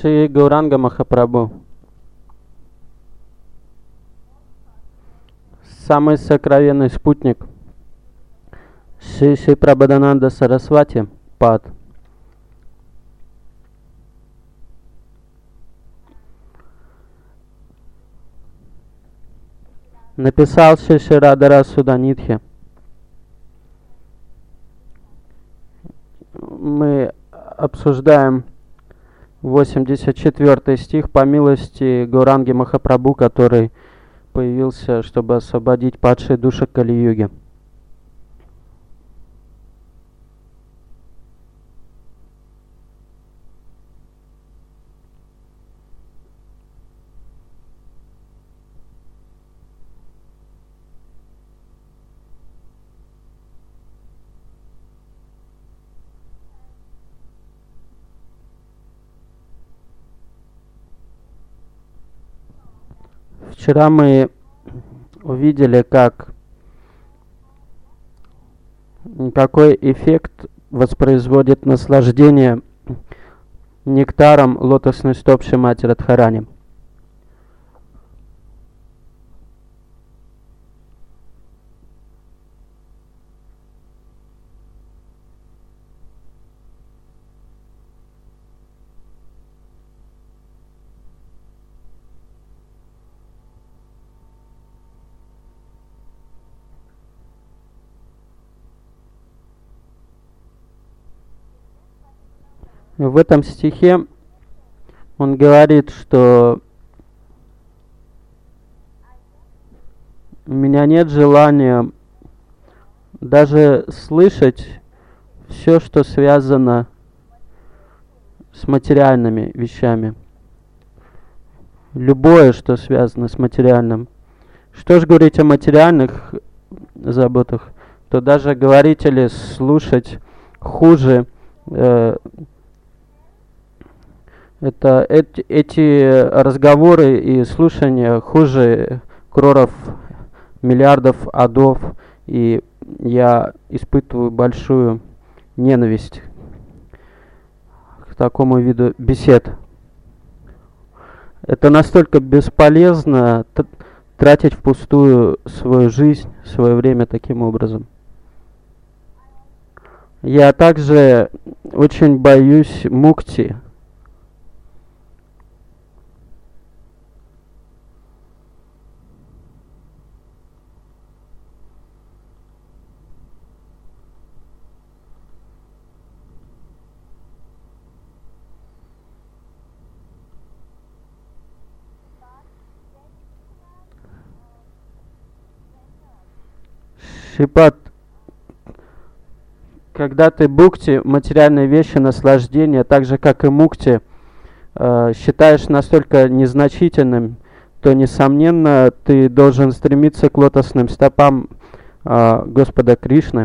Шри Гауранга Махапрабху, самый сокровенный спутник Шри Прабхадананда Сарасвати Пад, написал Шри Радхара Суданитхи. Мы обсуждаем 84 стих по милости Гауранги Махапрабху, который появился, чтобы освободить падшие души Кали-юги. Вчера мы увидели, какой эффект воспроизводит наслаждение нектаром лотосной стопы Шримати Радхарани. В этом стихе он говорит, что у меня нет желания даже слышать все, что связано с материальными вещами. Любое, что связано с материальным. Что ж говорить о материальных заботах, то даже говорить или слушать хуже эти разговоры и слушания хуже кроров, миллиардов адов, и я испытываю большую ненависть к такому виду бесед. Это настолько бесполезно тратить впустую свою жизнь, свое время таким образом. Я также очень боюсь мукти. Шрипад, когда ты бхукти, материальные вещи, наслаждения, так же как и мукти, считаешь настолько незначительным, то, несомненно, ты должен стремиться к лотосным стопам Господа Кришны.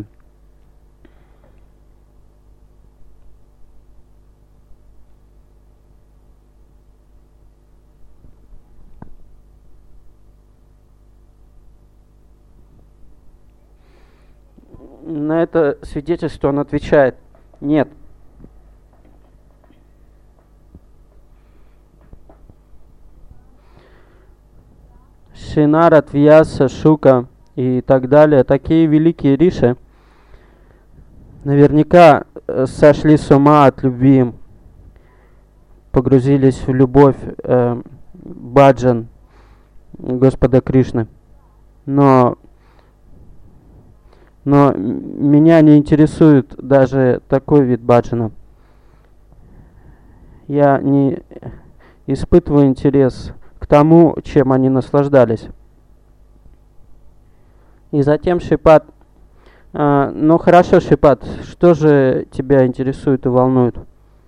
На это свидетельство он отвечает: нет. Шинарат, Вьяса, Шука и так далее, такие великие риши, наверняка сошли с ума от любви, погрузились в любовь баджан Господа Кришны. Но меня не интересует даже такой вид баджана. Я не испытываю интерес к тому, чем они наслаждались. И затем Шрипад: ну хорошо, Шрипад, что же тебя интересует и волнует?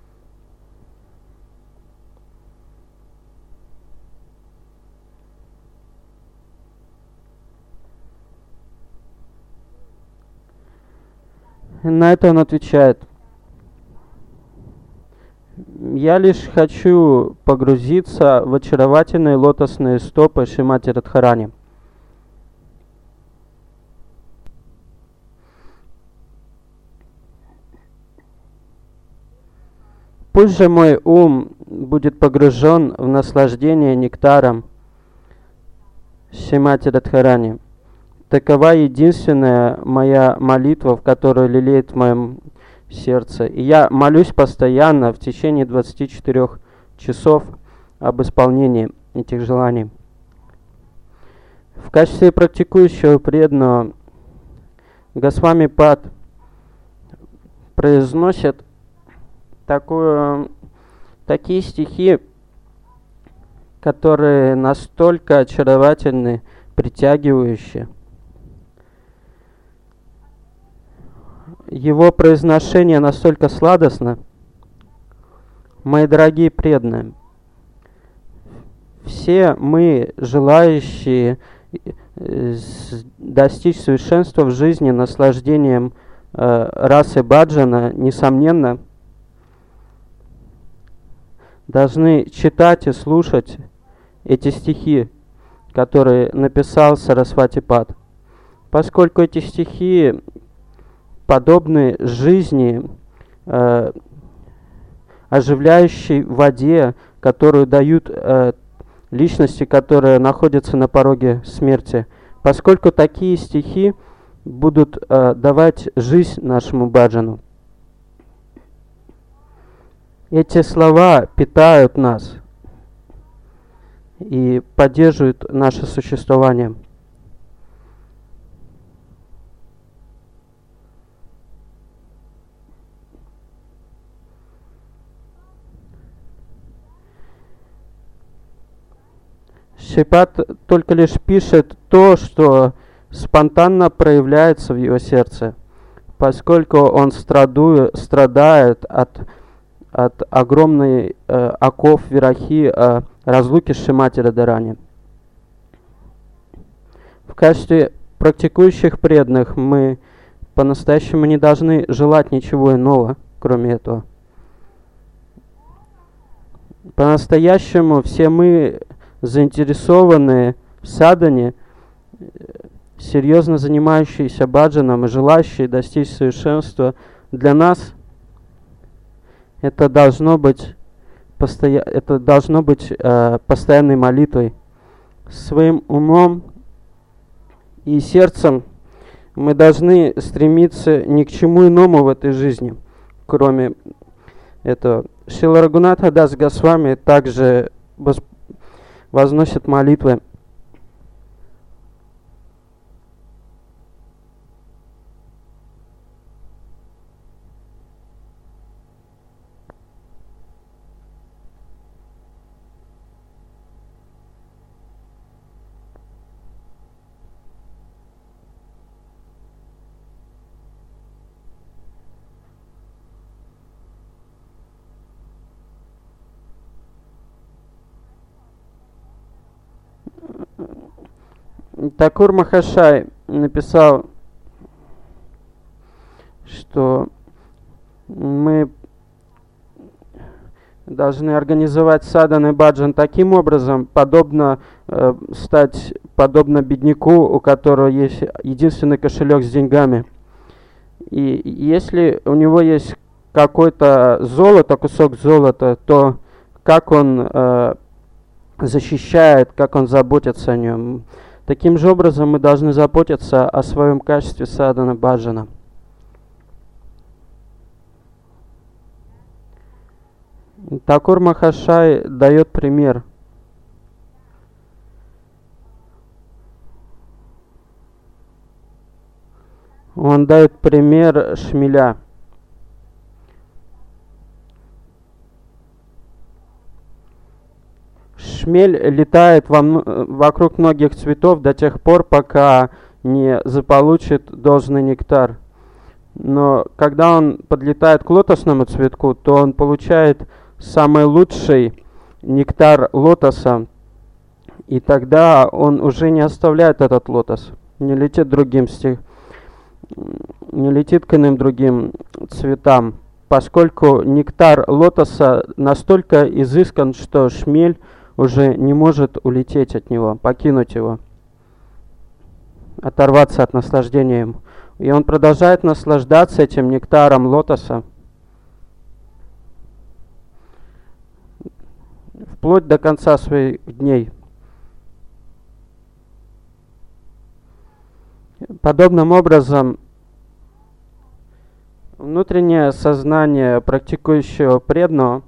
На это он отвечает: я лишь хочу погрузиться в очаровательные лотосные стопы Шримати Радхарани. Пусть же мой ум будет погружен в наслаждение нектаром Шримати Радхарани. Такова единственная моя молитва, в которую лелеет в моем сердце. И я молюсь постоянно в течение 24 часов об исполнении этих желаний. В качестве практикующего преданного Госвами Пад произносит такие стихи, которые настолько очаровательны, притягивающие. Его произношение настолько сладостно. Мои дорогие преданные, все мы, желающие достичь совершенства в жизни наслаждением расы баджана, несомненно, должны читать и слушать эти стихи, которые написал Сарасвати Пад, поскольку эти стихи подобны жизни, оживляющей воде, которую дают личности, которые находятся на пороге смерти, поскольку такие стихи будут давать жизнь нашему баджану. Эти слова питают нас и поддерживают наше существование. Шрипад только лишь пишет то, что спонтанно проявляется в его сердце, поскольку он страдает от огромной оков вирахи разлуки с Шримати Радхарани. В качестве практикующих преданных мы по-настоящему не должны желать ничего иного, кроме этого. По-настоящему все мы заинтересованные в садхане, серьезно занимающиеся баджаном и желающие достичь совершенства, для нас это должно быть постоянной молитвой. Своим умом и сердцем мы должны стремиться ни к чему иному в этой жизни, кроме этого. Шрила Рагунатха Дас Госвами также возносит молитвы. Такур Махашай написал, что мы должны организовать садхан и баджан таким образом, стать подобно бедняку, у которого есть единственный кошелек с деньгами. И если у него есть какое-то золото, кусок золота, то как он защищает, как он заботится о нем. Таким же образом мы должны заботиться о своем качестве садхана баджана. Такур Махашай дает пример. Он дает пример шмеля. Шмель летает вокруг многих цветов до тех пор, пока не заполучит должный нектар. Но когда он подлетает к лотосному цветку, то он получает самый лучший нектар лотоса, и тогда он уже не оставляет этот лотос, не летит к иным другим цветам, поскольку нектар лотоса настолько изыскан, что шмель уже не может улететь от него, покинуть его, оторваться от наслаждения им. И он продолжает наслаждаться этим нектаром лотоса. вплоть до конца своих дней. Подобным образом, внутреннее сознание практикующего преданного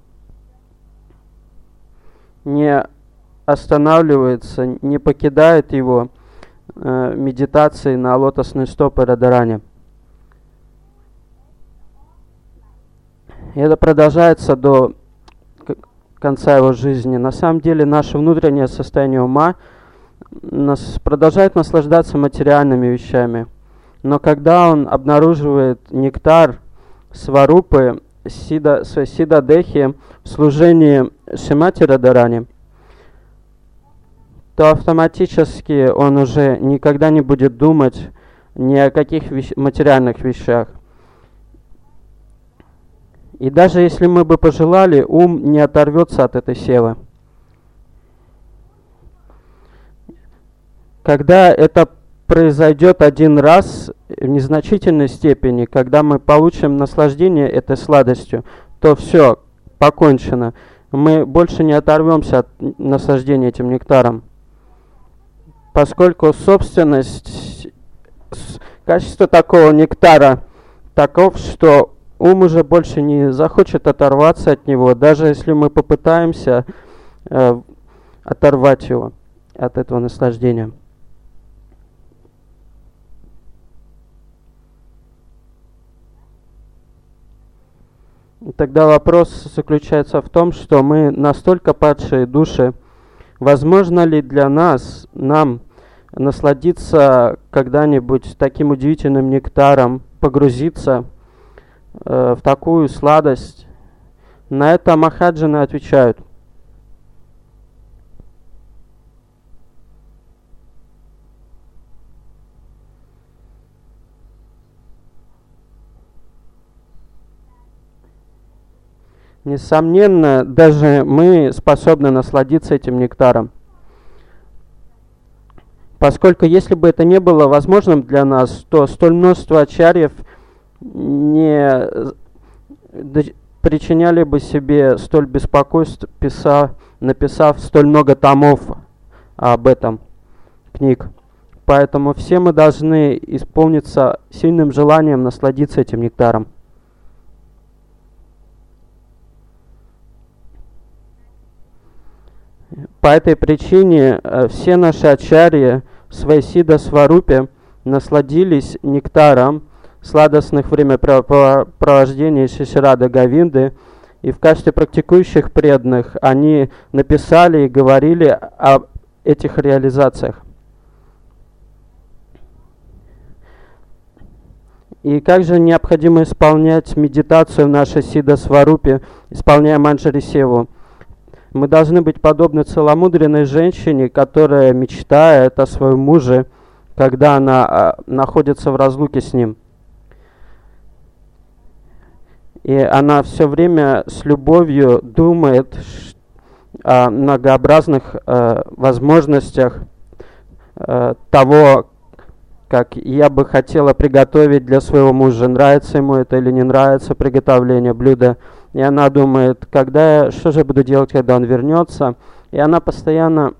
не останавливается, не покидает его медитации на лотосные стопы Радарани. И это продолжается до конца его жизни. На самом деле наше внутреннее состояние ума продолжает наслаждаться материальными вещами. Но когда он обнаруживает нектар сварупы Сидадехи в служении Шримати Радарани, то автоматически он уже никогда не будет думать ни о каких материальных вещах. И даже если мы бы пожелали, ум не оторвется от этой севы. Когда это произойдет один раз в незначительной степени, когда мы получим наслаждение этой сладостью, то все, покончено. Мы больше не оторвемся от наслаждения этим нектаром. Поскольку собственность, качество такого нектара таков, что ум уже больше не захочет оторваться от него, даже если мы попытаемся оторвать его от этого наслаждения. И тогда вопрос заключается в том, что мы настолько падшие души, возможно ли для нам насладиться когда-нибудь таким удивительным нектаром, погрузиться в такую сладость? На это махаджаны отвечают: несомненно, даже мы способны насладиться этим нектаром. Поскольку если бы это не было возможным для нас, то столь множество ачарьев не причиняли бы себе столь беспокойств, написав столь много томов об этом, книг. Поэтому все мы должны исполниться сильным желанием насладиться этим нектаром. По этой причине все наши ачарьи в своей Сидда Сварупе насладились нектаром сладостных времяпровождений Шиширады Говинды, и в качестве практикующих преданных они написали и говорили об этих реализациях. И как же необходимо исполнять медитацию в нашей Сидда Сварупе, исполняя Манджари Севу? Мы должны быть подобны целомудренной женщине, которая мечтает о своем муже, когда она находится в разлуке с ним. И она все время с любовью думает о многообразных возможностях того, как я бы хотела приготовить для своего мужа, нравится ему это или не нравится приготовление блюда. И она думает, что же я буду делать, когда он вернется. И она постоянно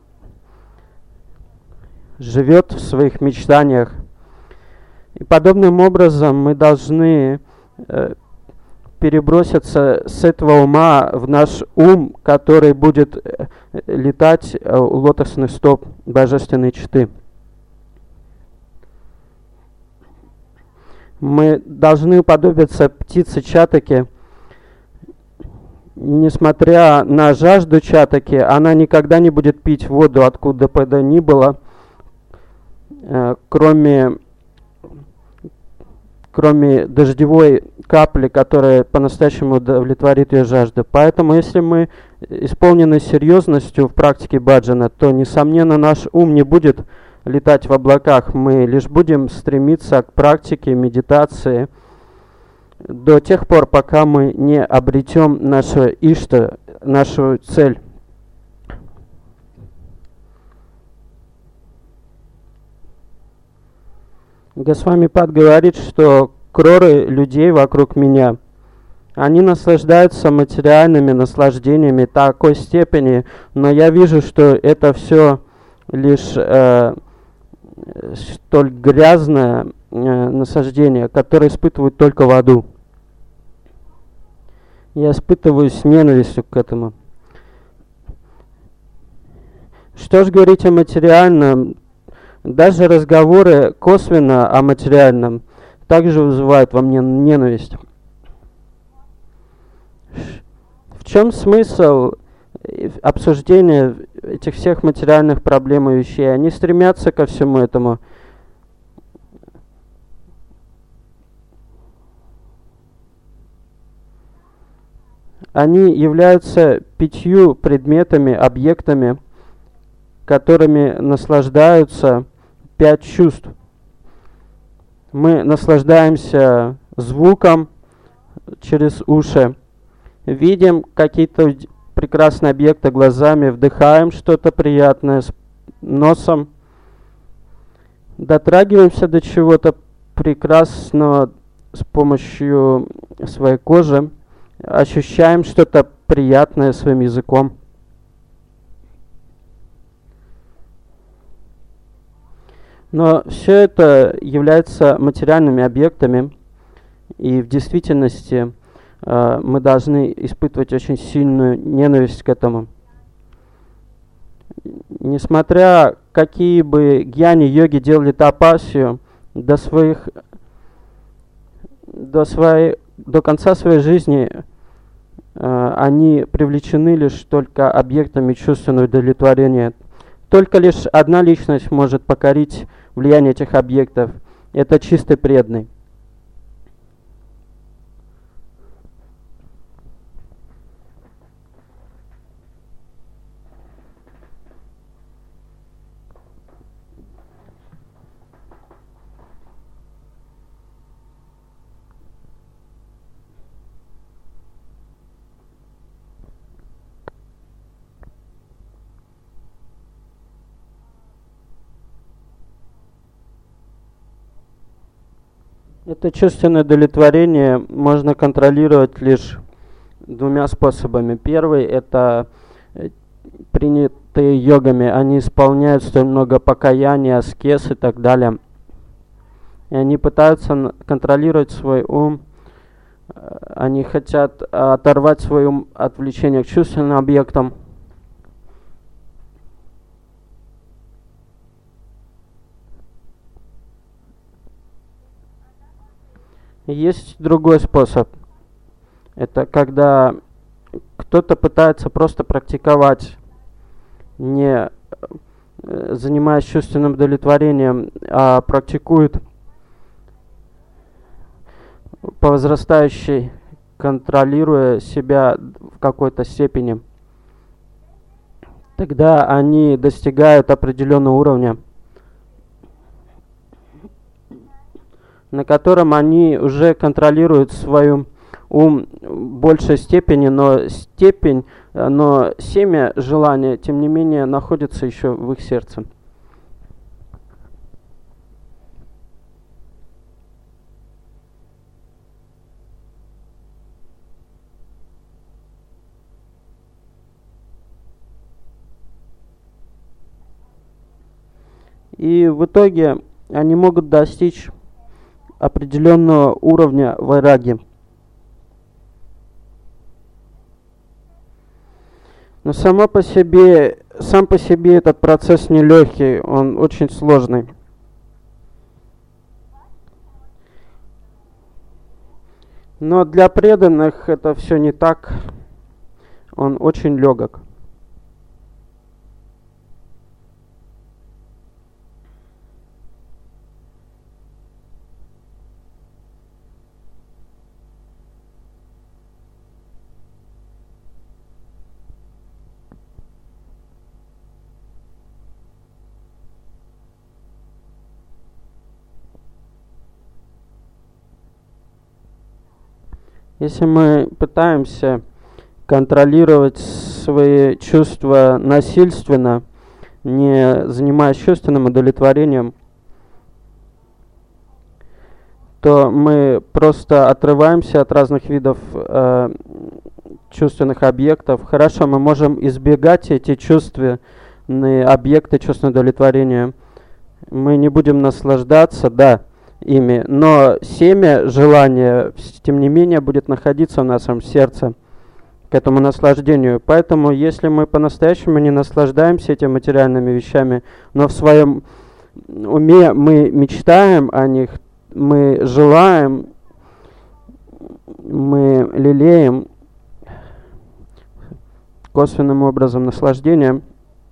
живет в своих мечтаниях. И подобным образом мы должны переброситься с этого ума в наш ум, который будет летать у лотосных стоп божественной читы. Мы должны уподобиться птице Чатаки. Несмотря на жажду Чатаки, она никогда не будет пить воду откуда бы то ни было, кроме дождевой капли, которая по-настоящему удовлетворит ее жажду. Поэтому, если мы исполнены серьезностью в практике баджана, то, несомненно, наш ум не будет летать в облаках. Мы лишь будем стремиться к практике медитации до тех пор, пока мы не обретем нашу ишта, нашу цель. Госвами Пад говорит, что кроры людей вокруг меня, Они наслаждаются материальными наслаждениями такой степени, но я вижу, что это все лишь столь грязное наслаждение, которое испытывают только в аду. Я испытываю с ненавистью к этому. Что ж говорить о материальном? Даже разговоры косвенно о материальном также вызывают во мне ненависть. В чем смысл обсуждения этих всех материальных проблем и вещей? Они стремятся ко всему этому. Они являются 5 предметами, объектами, которыми наслаждаются 5 чувств. Мы наслаждаемся звуком через уши, видим какие-то прекрасные объекты глазами, вдыхаем что-то приятное с носом, дотрагиваемся до чего-то прекрасного с помощью своей кожи, ощущаем что-то приятное своим языком. Но все это является материальными объектами, и в действительности мы должны испытывать очень сильную ненависть к этому. Несмотря какие бы гьяни-йоги делали тапасию, до конца своей жизни они привлечены лишь только объектами чувственного удовлетворения. Только лишь одна личность может покорить влияние этих объектов. Это чистый преданный. Это чувственное удовлетворение можно контролировать лишь 2 способами. Первый – это принятые йогами. Они исполняют столь много покаяния, аскез и так далее. И они пытаются контролировать свой ум. Они хотят оторвать свой ум от влечения к чувственным объектам. Есть другой способ. Это когда кто-то пытается просто практиковать, не занимаясь чувственным удовлетворением, а практикует по возрастающей, контролируя себя в какой-то степени. Тогда они достигают определенного уровня, на котором они уже контролируют свой ум в большей степени, но семя желания, тем не менее, находится еще в их сердце. И в итоге они могут достичь определенного уровня вайраги. Но сам по себе этот процесс нелегкий, он очень сложный. Но для преданных это все не так, он очень легок. Если мы пытаемся контролировать свои чувства насильственно, не занимаясь чувственным удовлетворением, то мы просто отрываемся от разных видов чувственных объектов. Хорошо, мы можем избегать эти чувственные объекты, чувственного удовлетворения. Мы не будем наслаждаться, да, ими, но семя желания, тем не менее, будет находиться в нашем сердце к этому наслаждению. Поэтому, если мы по-настоящему не наслаждаемся этими материальными вещами, но в своем уме мы мечтаем о них, мы желаем, мы лелеем косвенным образом наслаждения,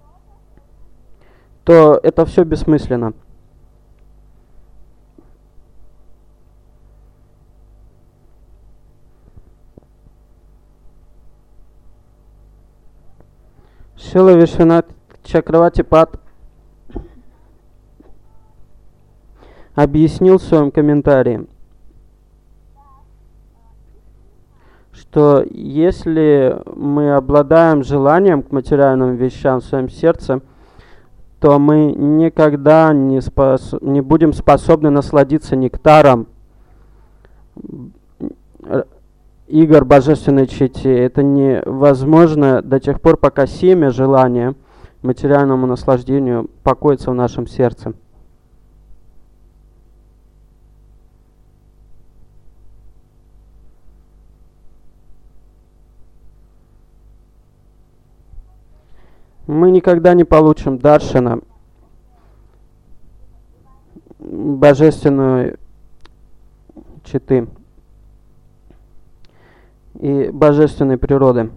то это все бессмысленно. Шрила Вишванат Чакраварти Пад объяснил в своем комментарии, что если мы обладаем желанием к материальным вещам в своем сердце, то мы никогда не будем способны насладиться нектаром игр божественной чити. Это невозможно до тех пор, пока семя желания материальному наслаждению покоится в нашем сердце. Мы никогда не получим даршана, божественной читы и божественной природы.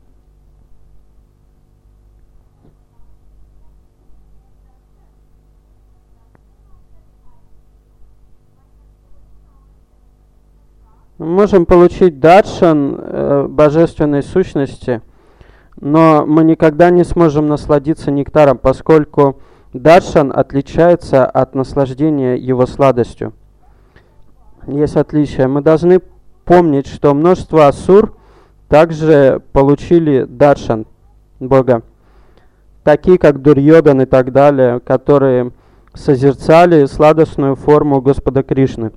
Мы можем получить даршан божественной сущности, но мы никогда не сможем насладиться нектаром, поскольку даршан отличается от наслаждения его сладостью. Есть отличие. Мы должны помнить, что множество асур также получили даршан Бога, такие как Дурьодан и так далее, которые созерцали сладостную форму Господа Кришны.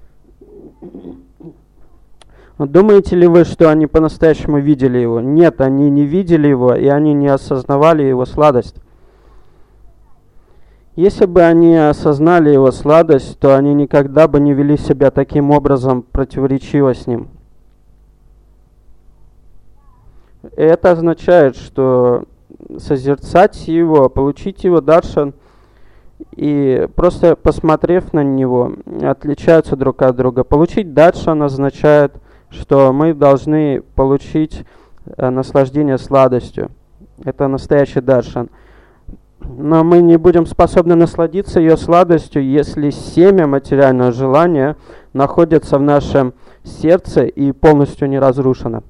Думаете ли вы, что они по-настоящему видели его? Нет, они не видели его, и они не осознавали его сладость. Если бы они осознали его сладость, то они никогда бы не вели себя таким образом противоречиво с ним. И это означает, что созерцать его, получить его даршан, и просто посмотрев на него, отличаются друг от друга. Получить даршан означает, что мы должны получить наслаждение сладостью. Это настоящий даршан. Но мы не будем способны насладиться ее сладостью, если семя материального желания находится в нашем сердце и полностью не разрушено.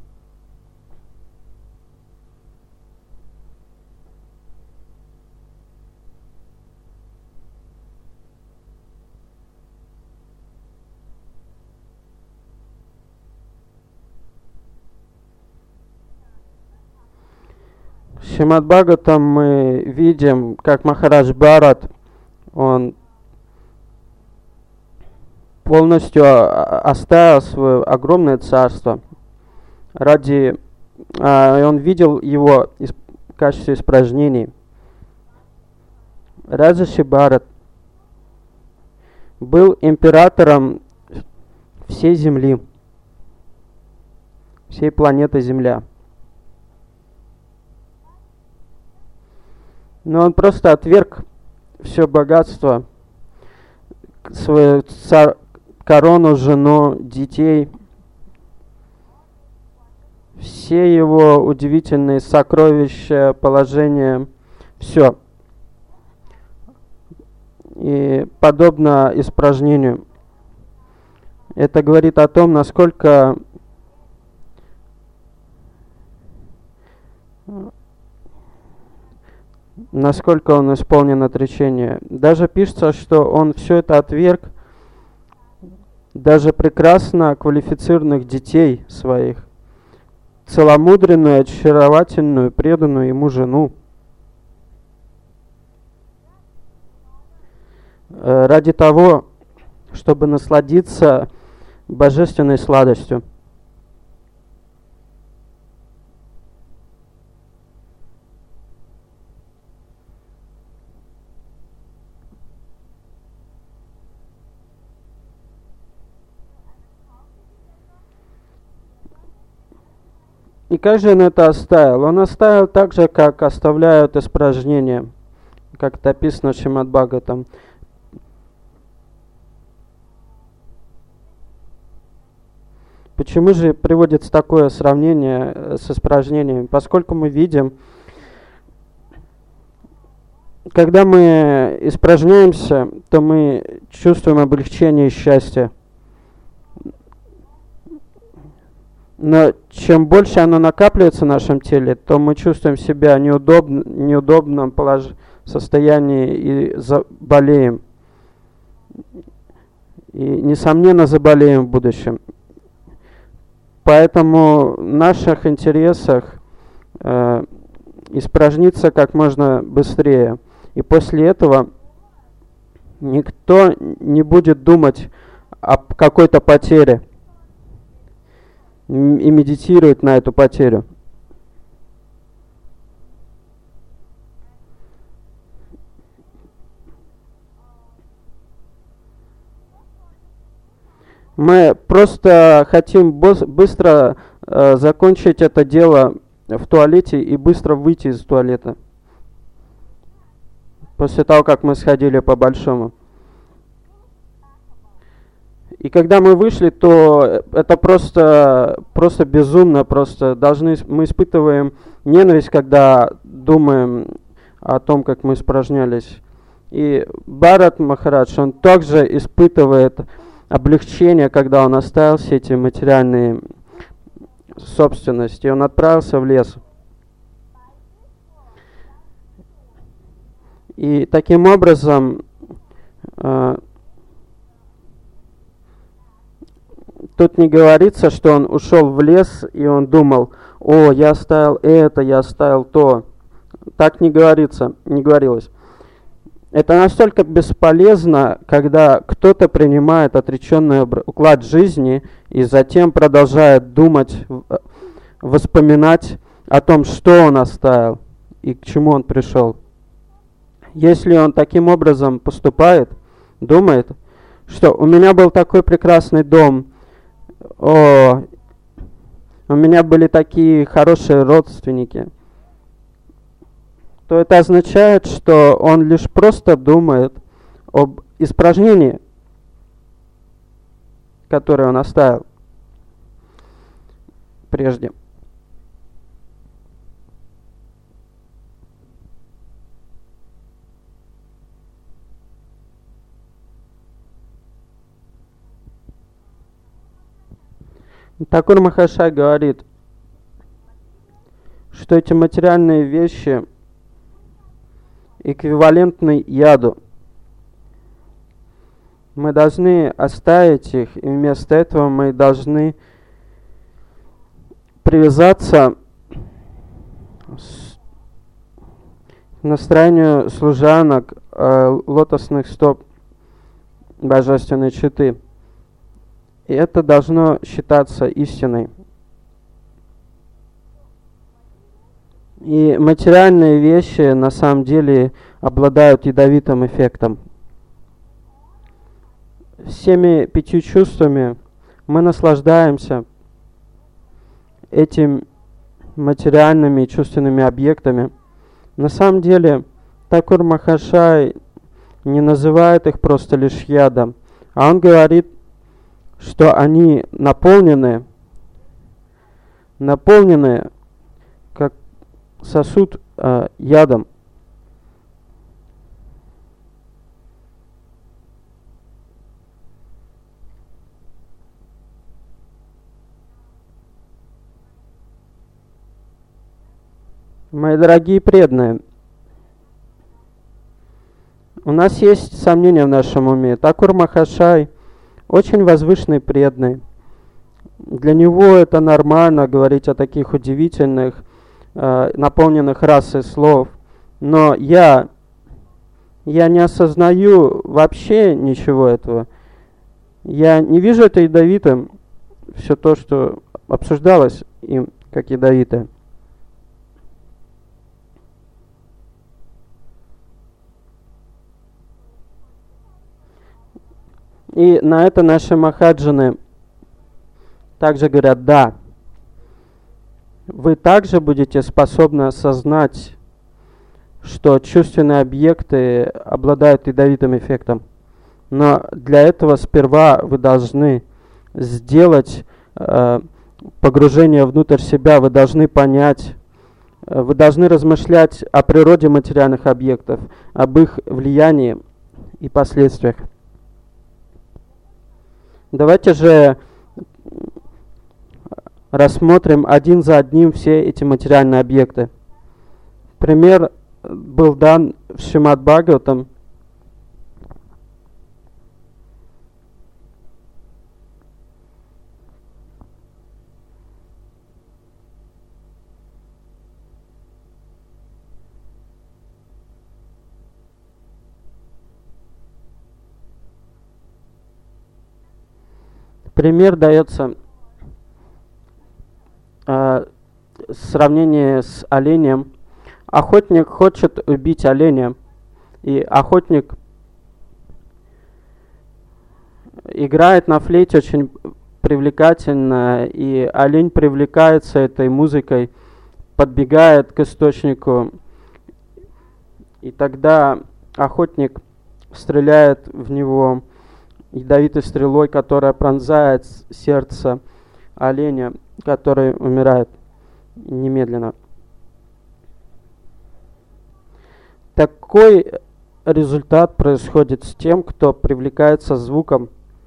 В Шримад Бхагаватам мы видим, как Махарадж Бхарат, он полностью оставил свое огромное царство он видел его в качестве испражнений. Раджаши Бхарат был императором всей Земли, всей планеты Земля. Но он просто отверг все богатство, свою корону, жену, детей, все его удивительные сокровища, положения, все. И подобно испражнению. Это говорит о том, насколько он исполнен отречения. Даже пишется, что он все это отверг, даже прекрасно квалифицированных детей своих, целомудренную, очаровательную, преданную ему жену. Ради того, чтобы насладиться божественной сладостью. И как же он это оставил? Он оставил так же, как оставляют испражнения, как это описано в Шримад Бхагаватам. Почему же приводится такое сравнение с испражнениями? Поскольку мы видим, когда мы испражняемся, то мы чувствуем облегчение и счастье. Но чем больше оно накапливается в нашем теле, то мы чувствуем себя в неудобном состоянии и заболеем. И, несомненно, заболеем в будущем. Поэтому в наших интересах испражниться как можно быстрее. И после этого никто не будет думать о какой-то потере и медитировать на эту потерю. Мы просто хотим быстро закончить это дело в туалете и быстро выйти из туалета. После того, как мы сходили по-большому. И когда мы вышли, то это просто безумно, мы испытываем ненависть, когда думаем о том, как мы испражнялись. И Бхарат Махарадж, он также испытывает облегчение, когда он оставил все эти материальные собственности, и он отправился в лес. И таким образом тут не говорится, что он ушел в лес и он думал: о, я оставил это, я оставил то. Так не говорилось. Это настолько бесполезно, когда кто-то принимает отреченный уклад жизни и затем продолжает думать, вспоминать о том, что он оставил и к чему он пришел. Если он таким образом поступает, думает, что у меня был такой прекрасный дом, у меня были такие хорошие родственники, то это означает, что он лишь просто думает об испражнении, которое он оставил прежде. Такур Махашай говорит, что эти материальные вещи эквивалентны яду. Мы должны оставить их, и вместо этого мы должны привязаться к настроению служанок лотосных стоп Божественной Читы. И это должно считаться истиной. И материальные вещи на самом деле обладают ядовитым эффектом. Всеми 5 чувствами мы наслаждаемся этими материальными и чувственными объектами. На самом деле Такур Махашай не называет их просто лишь ядом, а он говорит, что они наполнены как сосуд ядом. Мои дорогие преданные, у нас есть сомнения в нашем уме. Такур Махашай очень возвышенный преданный. Для него это нормально говорить о таких удивительных, наполненных расой слов. Но я не осознаю вообще ничего этого. Я не вижу это ядовитым, все то, что обсуждалось им как ядовитое. И на это наши махаджаны также говорят: да, вы также будете способны осознать, что чувственные объекты обладают ядовитым эффектом. Но для этого сперва вы должны сделать погружение внутрь себя, вы должны понять, вы должны размышлять о природе материальных объектов, об их влиянии и последствиях. Давайте же рассмотрим один за одним все эти материальные объекты. Пример был дан в Шримад Бхагаватам. Пример дается сравнение с оленем. Охотник хочет убить оленя, и охотник играет на флейте очень привлекательно, и олень привлекается этой музыкой, подбегает к источнику, и тогда охотник стреляет в него ядовитой стрелой, которая пронзает сердце оленя, который умирает немедленно. Такой результат происходит с тем, кто привлекается звуком.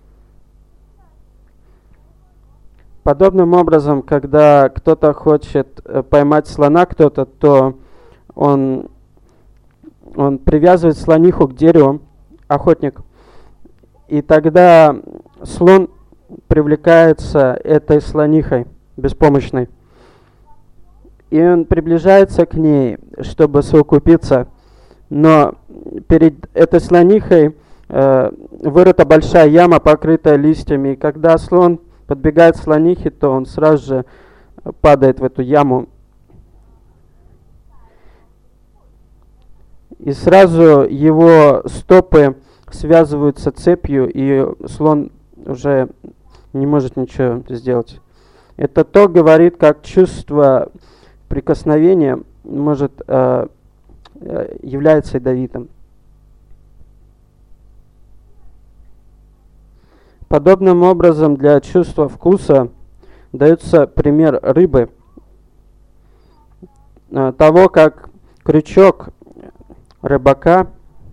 Подобным образом, когда кто-то хочет поймать слона, то он привязывает слониху к дереву, охотник, и тогда слон привлекается этой слонихой беспомощной. И он приближается к ней, чтобы совокупиться. Но перед этой слонихой вырыта большая яма, покрытая листьями. И когда слон подбегает к слонихе, то он сразу же падает в эту яму. И сразу его стопы связываются цепью, и слон уже не может ничего сделать. Это то говорит, как чувство прикосновения является ядовитым. Подобным образом для чувства вкуса дается пример рыбы, того, как крючок рыбака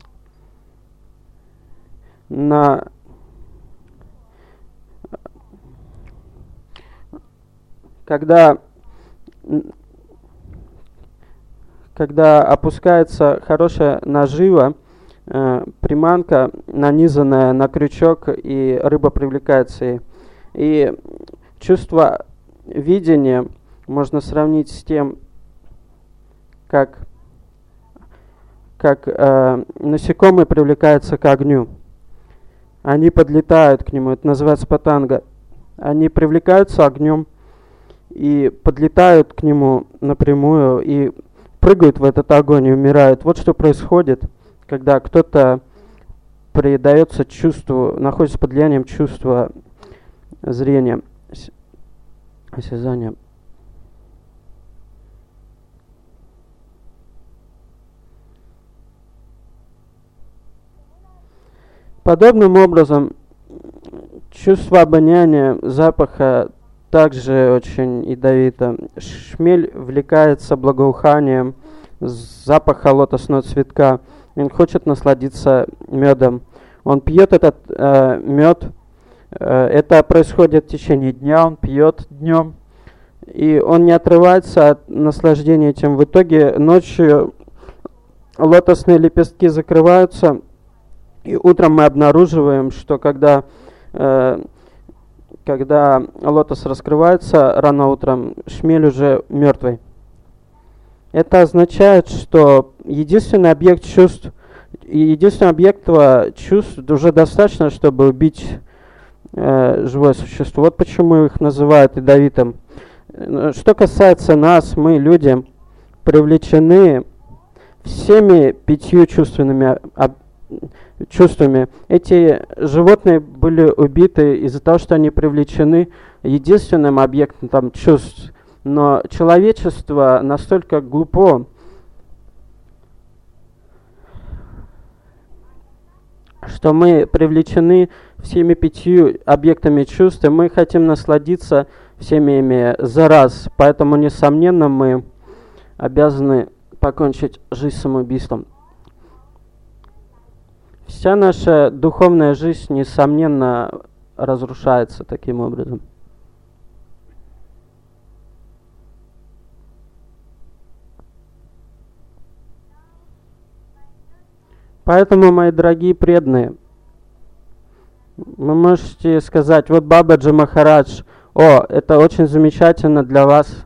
когда опускается хорошая нажива, приманка, нанизанная на крючок, и рыба привлекается ей. И чувство видения можно сравнить с тем, как насекомые привлекаются к огню. Они подлетают к нему, это называется патанга. Они привлекаются огнем и подлетают к нему напрямую и прыгают в этот огонь и умирают. Вот что происходит, когда кто-то предается чувству, находится под влиянием чувства зрения, осязания. Подобным образом, чувство обоняния, запаха также очень ядовито. Шмель влекается благоуханием запаха лотосного цветка. Он хочет насладиться медом. Он пьет этот мед. Это происходит в течение дня. Он пьет днем. И он не отрывается от наслаждения этим. В итоге ночью лотосные лепестки закрываются. И утром мы обнаруживаем, что когда лотос раскрывается рано утром, шмель уже мертвый. Это означает, что единственный объект чувств уже достаточно, чтобы убить живое существо. Вот почему их называют ядовитым. Что касается нас, мы, люди, привлечены всеми 5 чувствами. Эти животные были убиты из-за того, что они привлечены единственным объектом чувств. Но человечество настолько глупо, что мы привлечены всеми 5 объектами чувств, и мы хотим насладиться всеми ими за раз. Поэтому, несомненно, мы обязаны покончить жизнь самоубийством. Вся наша духовная жизнь, несомненно, разрушается таким образом. Поэтому, мои дорогие преданные, вы можете сказать: вот Бабаджи Махарадж, это очень замечательно для вас.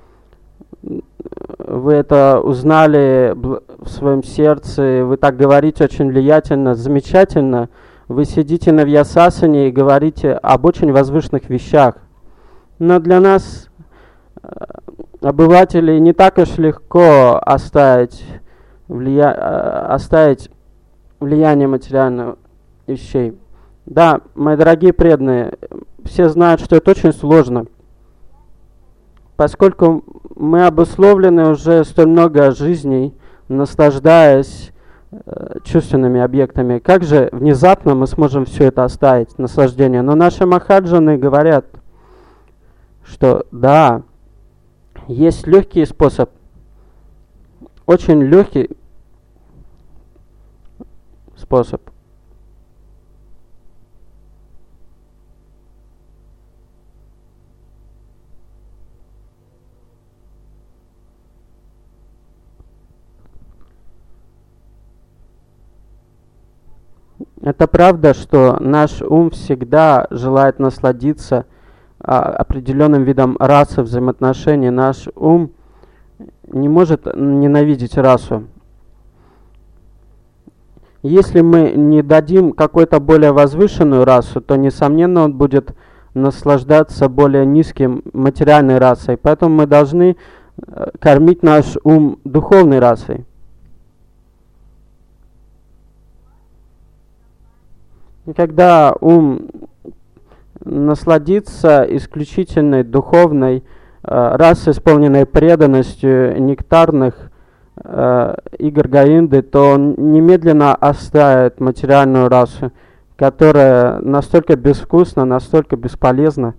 Вы это узнали в своем сердце, вы так говорите очень влиятельно, замечательно. Вы сидите на вьясасане и говорите об очень возвышенных вещах. Но для нас, обывателей, не так уж легко оставить влияние материальных вещей. Да, мои дорогие преданные, все знают, что это очень сложно, поскольку мы обусловлены уже столь много жизней, наслаждаясь чувственными объектами. Как же внезапно мы сможем все это оставить, наслаждение? Но наши махаджаны говорят, что да, есть легкий способ, очень легкий способ. Это правда, что наш ум всегда желает насладиться определенным видом расы, взаимоотношений. Наш ум не может ненавидеть расу. Если мы не дадим какой-то более возвышенную расу, то, несомненно, он будет наслаждаться более низким материальной расой. Поэтому мы должны кормить наш ум духовной расой. И когда ум насладится исключительной духовной расой, исполненной преданностью нектарных игр Говинды, то он немедленно оставит материальную расу, которая настолько безвкусна, настолько бесполезна.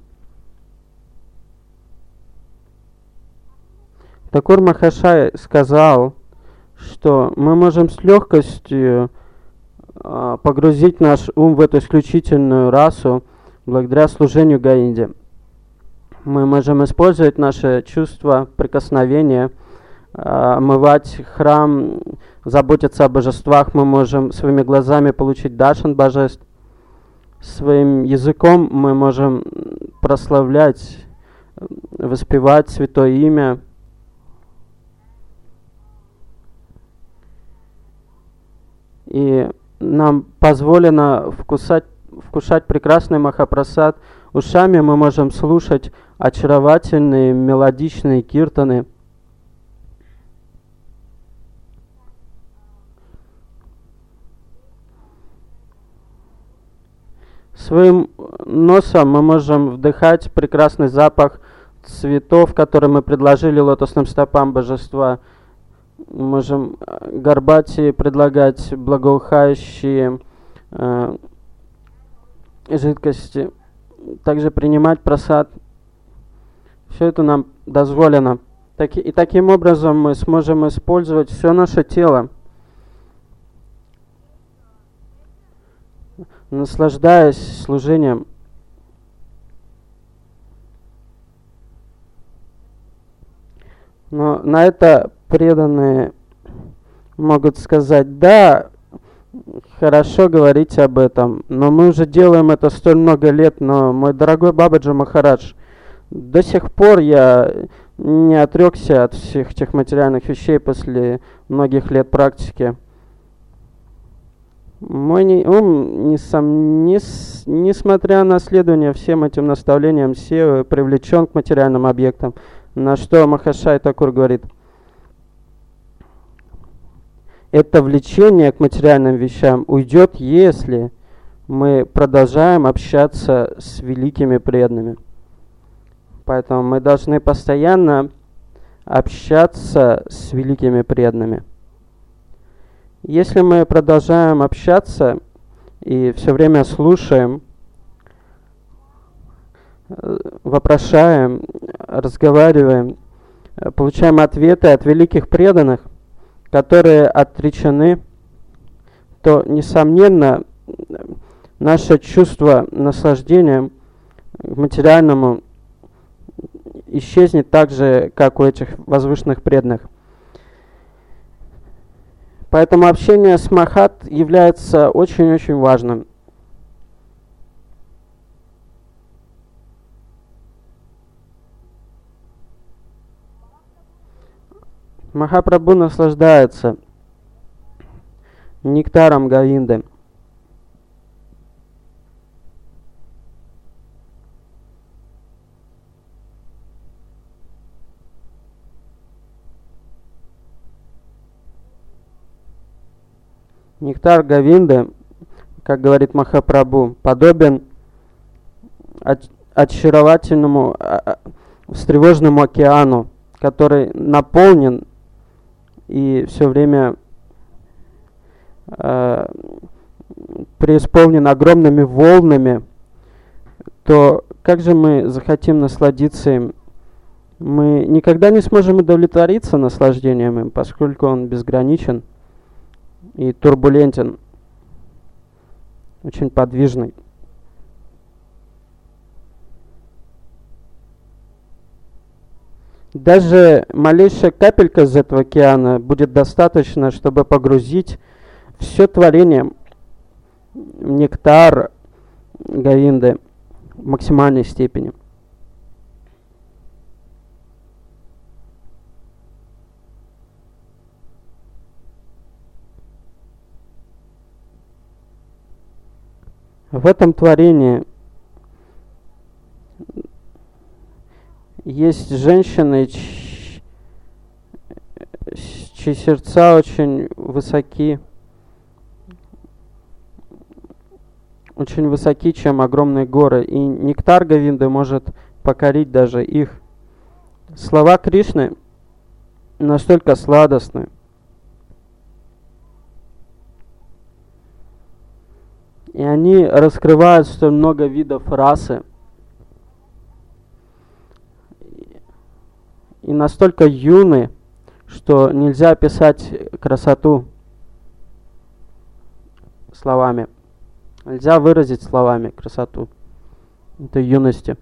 Такур Махашай сказал, что мы можем с легкостью погрузить наш ум в эту исключительную расу благодаря служению Говинде. Мы можем использовать наши чувства, прикосновения, омывать храм, заботиться о божествах. Мы можем своими глазами получить даршан божеств. Своим языком мы можем прославлять, воспевать святое имя. И нам позволено вкушать прекрасный Махапрасад. Ушами мы можем слушать очаровательные мелодичные киртаны. Своим носом мы можем вдыхать прекрасный запах цветов, которые мы предложили лотосным стопам божества. Мы можем Гарбати предлагать благоухающие жидкости, также принимать прасад. Все это нам дозволено. И таким образом мы сможем использовать все наше тело, наслаждаясь служением. Но на это преданные могут сказать: да, хорошо говорить об этом, но мы уже делаем это столь много лет. Но, мой дорогой Бабаджи Махарадж, до сих пор я не отрекся от всех этих материальных вещей после многих лет практики. Мой ум, несмотря на следование всем этим наставлениям Севы, привлечен к материальным объектам, на что Махашай Такур говорит: это влечение к материальным вещам уйдет, если мы продолжаем общаться с великими преданными. Поэтому мы должны постоянно общаться с великими преданными. Если мы продолжаем общаться и все время слушаем, вопрошаем, разговариваем, получаем ответы от великих преданных, которые отречены, то, несомненно, наше чувство наслаждения материальному исчезнет так же, как у этих возвышенных преданных. Поэтому общение с Махат является очень-очень важным. Махапрабху наслаждается нектаром Говинды. Нектар Говинды, как говорит Махапрабху, подобен очаровательному, встревоженному океану, который наполнен и все время преисполнен огромными волнами, то как же мы захотим насладиться им? Мы никогда не сможем удовлетвориться наслаждением им, поскольку он безграничен и турбулентен, очень подвижный. Даже малейшая капелька из этого океана будет достаточно, чтобы погрузить все творение в нектар Говинды в максимальной степени. В этом творении есть женщины, чьи сердца очень высоки, чем огромные горы, и нектар Говинды может покорить даже их. Слова Кришны настолько сладостны, и они раскрывают столь много видов расы, и настолько юны, что нельзя описать красоту словами. Нельзя выразить словами красоту этой юности.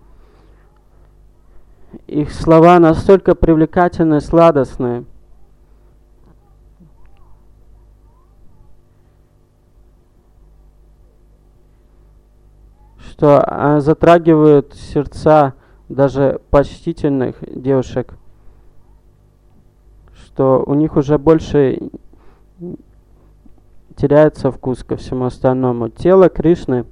Их слова настолько привлекательны, сладостны, что затрагивают сердца даже почтительных девушек, что у них уже больше теряется вкус ко всему остальному. Тело Кришны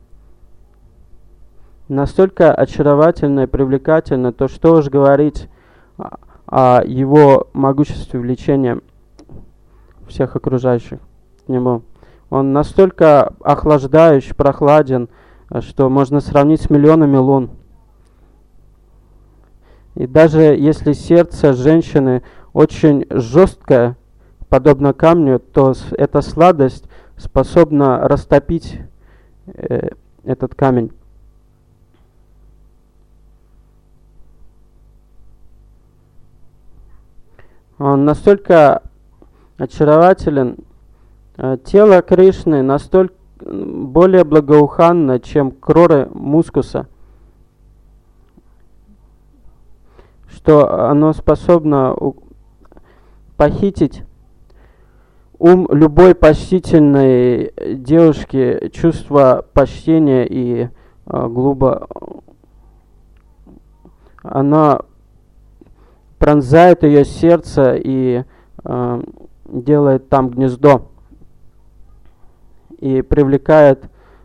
настолько очаровательно и привлекательно, то что уж говорить о его могуществе влечения всех окружающих к нему. Он настолько охлаждающий, прохладен, что можно сравнить с миллионами лун. И даже если сердце женщины очень жесткое, подобно камню, то эта сладость способна растопить этот камень. Он настолько очарователен. Тело Кришны настолько более благоуханно, чем кроры мускуса, что оно способно похитить ум любой почтительной девушки, чувство почтения и оно пронзает ее сердце и делает там гнездо. и привлекает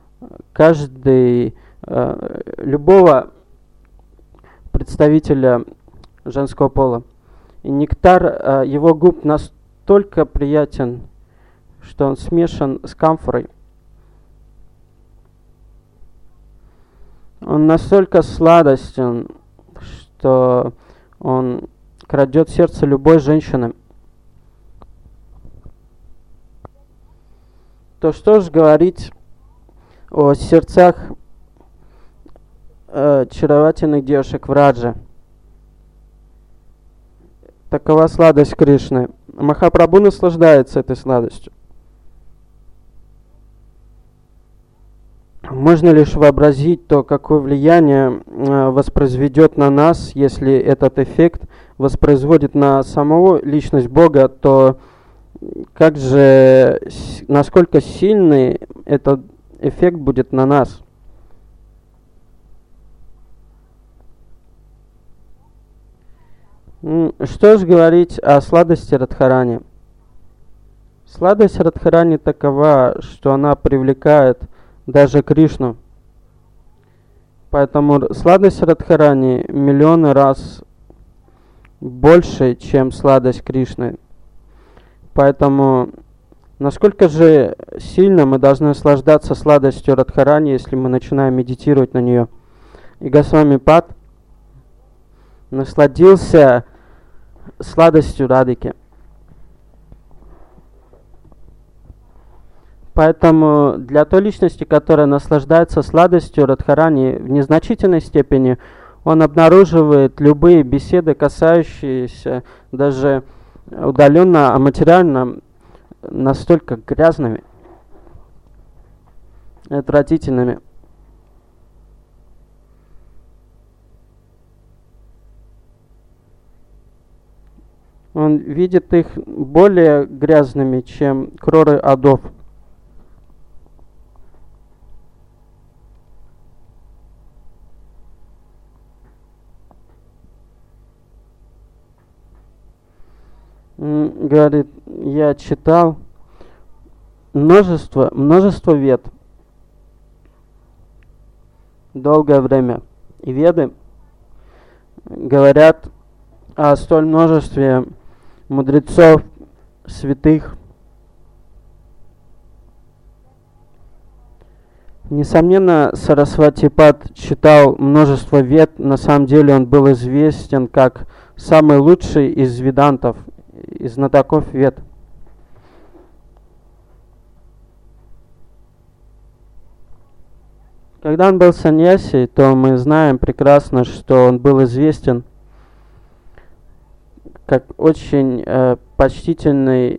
любого представителя женского пола. И нектар его губ настолько приятен, что он смешан с камфорой. Он настолько сладостен, что он крадет сердце любой женщины. То что ж говорить о сердцах очаровательных девушек в Раджа. Такова сладость Кришны. Махапрабху наслаждается этой сладостью. Можно лишь вообразить то, какое влияние воспроизведет на нас, если этот эффект воспроизводит на самого личность Бога, то насколько сильный этот эффект будет на нас. Что ж говорить о сладости Радхарани? Сладость Радхарани такова, что она привлекает даже Кришну. Поэтому сладость Радхарани миллионы раз больше, чем сладость Кришны. Поэтому насколько же сильно мы должны наслаждаться сладостью Радхарани, если мы начинаем медитировать на нее. И Госвами Пад насладился сладостью Радхики. Поэтому для той личности, которая наслаждается сладостью Радхарани в незначительной степени, он обнаруживает любые беседы, касающиеся даже удаленно о материальном, настолько грязными, отвратительными. Он видит их более грязными, чем кроры адов. Говорит, я читал множество вед долгое время. И веды говорят о столь множестве мудрецов, святых. Несомненно, Сарасвати Пад читал множество вед. На самом деле он был известен как самый лучший из ведантов, из знатоков вед. Когда он был саньяси, то мы знаем прекрасно, что он был известен как очень почтительный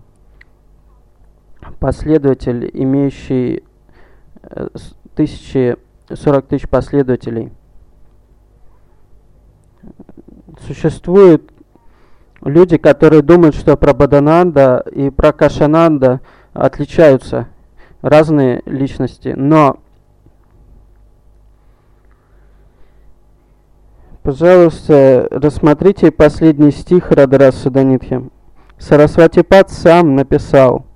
последователь, имеющий 40 тысяч последователей. Существуют люди, которые думают, что Прабодхананда и Пракашананда отличаются, разные личности, но пожалуйста, рассмотрите последний стих Радараса Данитхи. Сарасвати Пад сам написал: